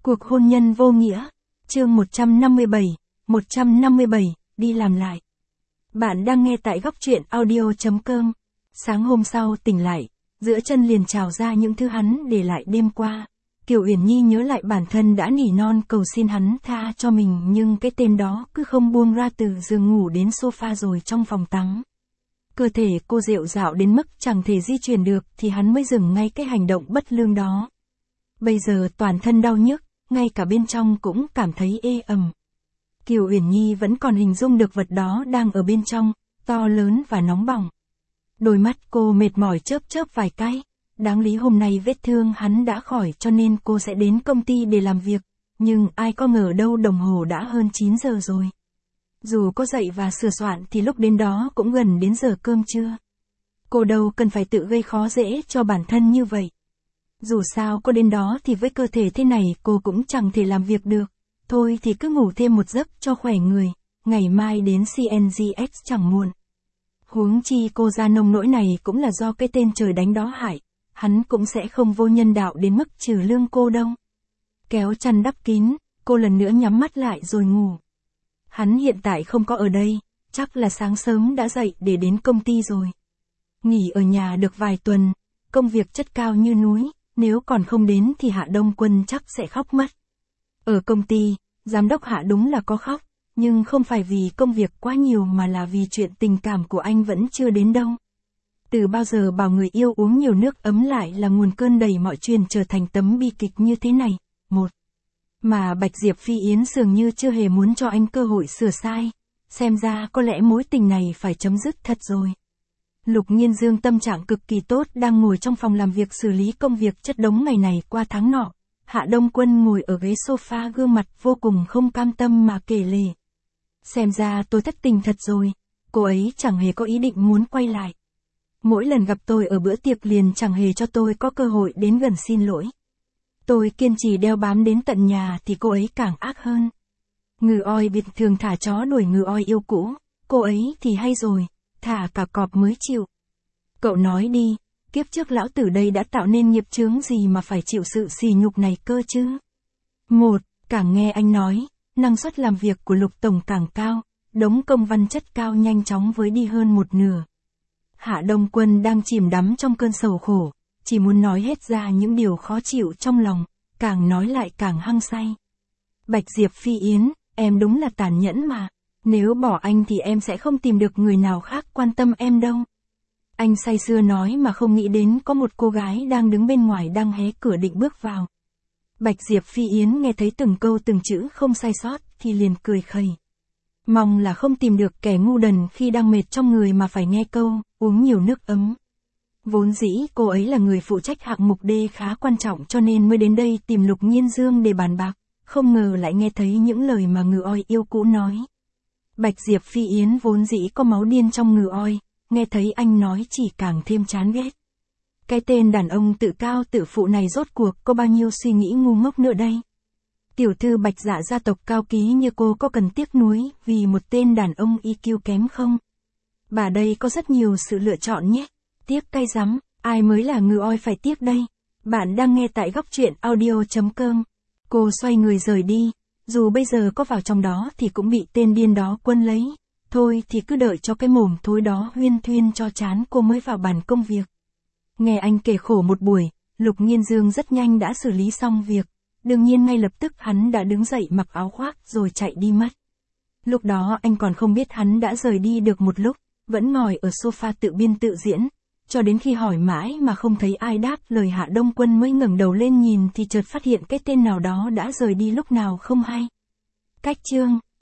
Cuộc hôn nhân vô nghĩa. Chương 157, đi làm lại. Bạn đang nghe tại góc truyện audio.com. Sáng hôm sau tỉnh lại, giữa chân liền trào ra những thứ hắn để lại đêm qua. Kiều Uyển Nhi nhớ lại bản thân đã nỉ non cầu xin hắn tha cho mình, nhưng cái tên đó cứ không buông ra từ giường ngủ đến sofa rồi trong phòng tắm. Cơ thể cô rệu rạo đến mức chẳng thể di chuyển được thì hắn mới dừng ngay cái hành động bất lương đó. Bây giờ toàn thân đau nhức, ngay cả bên trong cũng cảm thấy ê ẩm. Kiều Uyển Nhi vẫn còn hình dung được vật đó đang ở bên trong, to lớn và nóng bỏng. Đôi mắt cô mệt mỏi chớp chớp vài cái. Đáng lý hôm nay vết thương hắn đã khỏi cho nên cô sẽ đến công ty để làm việc, nhưng ai có ngờ đâu đồng hồ đã hơn 9 giờ rồi. Dù có dậy và sửa soạn thì lúc đến đó cũng gần đến giờ cơm trưa. Cô đâu cần phải tự gây khó dễ cho bản thân như vậy. Dù sao cô đến đó thì với cơ thể thế này cô cũng chẳng thể làm việc được. Thôi thì cứ ngủ thêm một giấc cho khỏe người, ngày mai đến CNGX chẳng muộn. Huống chi cô ra nông nỗi này cũng là do cái tên trời đánh đó hại. Hắn cũng sẽ không vô nhân đạo đến mức trừ lương cô đâu. Kéo chăn đắp kín, cô lần nữa nhắm mắt lại rồi ngủ. Hắn hiện tại không có ở đây, chắc là sáng sớm đã dậy để đến công ty rồi. Nghỉ ở nhà được vài tuần, công việc chất cao như núi, nếu còn không đến thì Hạ Đông Quân chắc sẽ khóc mất. Ở công ty, giám đốc Hạ đúng là có khóc, nhưng không phải vì công việc quá nhiều mà là vì chuyện tình cảm của anh vẫn chưa đến đâu. Từ bao giờ bảo người yêu uống nhiều nước ấm lại là nguồn cơn đầy mọi chuyện trở thành tấm bi kịch như thế này. Mà Bạch Diệp Phi Yến dường như chưa hề muốn cho anh cơ hội sửa sai. Xem ra có lẽ mối tình này phải chấm dứt thật rồi. Lục Nghiên Dương tâm trạng cực kỳ tốt đang ngồi trong phòng làm việc xử lý công việc chất đống ngày này qua tháng nọ. Hạ Đông Quân ngồi ở ghế sofa gương mặt vô cùng không cam tâm mà kể lể. Xem ra tôi thất tình thật rồi. Cô ấy chẳng hề có ý định muốn quay lại. Mỗi lần gặp tôi ở bữa tiệc liền chẳng hề cho tôi có cơ hội đến gần xin lỗi. Tôi kiên trì đeo bám đến tận nhà thì cô ấy càng ác hơn. Ngừ oi bình thường thả chó đuổi ngừ oi yêu cũ, cô ấy thì hay rồi, thả cả cọp mới chịu. Cậu nói đi, kiếp trước lão tử đây đã tạo nên nghiệp chướng gì mà phải chịu sự sỉ nhục này cơ chứ? Càng nghe anh nói, năng suất làm việc của Lục Tổng càng cao, đống công văn chất cao nhanh chóng với đi hơn một nửa. Hạ Đông Quân đang chìm đắm trong cơn sầu khổ, chỉ muốn nói hết ra những điều khó chịu trong lòng, càng nói lại càng hăng say. Bạch Diệp Phi Yến, em đúng là tàn nhẫn mà, nếu bỏ anh thì em sẽ không tìm được người nào khác quan tâm em đâu. Anh say sưa nói mà không nghĩ đến có một cô gái đang đứng bên ngoài đang hé cửa định bước vào. Bạch Diệp Phi Yến nghe thấy từng câu từng chữ không sai sót thì liền cười khẩy. Mong là không tìm được kẻ ngu đần khi đang mệt trong người mà phải nghe câu, uống nhiều nước ấm. Vốn dĩ cô ấy là người phụ trách hạng mục D khá quan trọng cho nên mới đến đây tìm Lục Nghiên Dương để bàn bạc, không ngờ lại nghe thấy những lời mà ngừ oi yêu cũ nói. Bạch Diệp Phi Yến vốn dĩ có máu điên trong ngừ oi, nghe thấy anh nói chỉ càng thêm chán ghét. Cái tên đàn ông tự cao tự phụ này rốt cuộc có bao nhiêu suy nghĩ ngu ngốc nữa đây? Tiểu thư Bạch Dạ gia tộc cao quý như cô có cần tiếc nuối vì một tên đàn ông EQ kém không? Bà đây có rất nhiều sự lựa chọn nhé. Tiếc cay rắm, ai mới là ngừ oi phải tiếc đây? Bạn đang nghe tại góc truyện audio.com. Cô xoay người rời đi, dù bây giờ có vào trong đó thì cũng bị tên điên đó quân lấy. Thôi thì cứ đợi cho cái mồm thối đó huyên thuyên cho chán cô mới vào bàn công việc. Nghe anh kể khổ một buổi, Lục Nghiên Dương rất nhanh đã xử lý xong việc. Đương nhiên ngay lập tức hắn đã đứng dậy mặc áo khoác rồi chạy đi mất. Lúc đó anh còn không biết hắn đã rời đi được một lúc, vẫn ngồi ở sofa tự biên tự diễn. Cho đến khi hỏi mãi mà không thấy ai đáp lời Hạ Đông Quân mới ngẩng đầu lên nhìn thì chợt phát hiện cái tên nào đó đã rời đi lúc nào không hay. Cách chương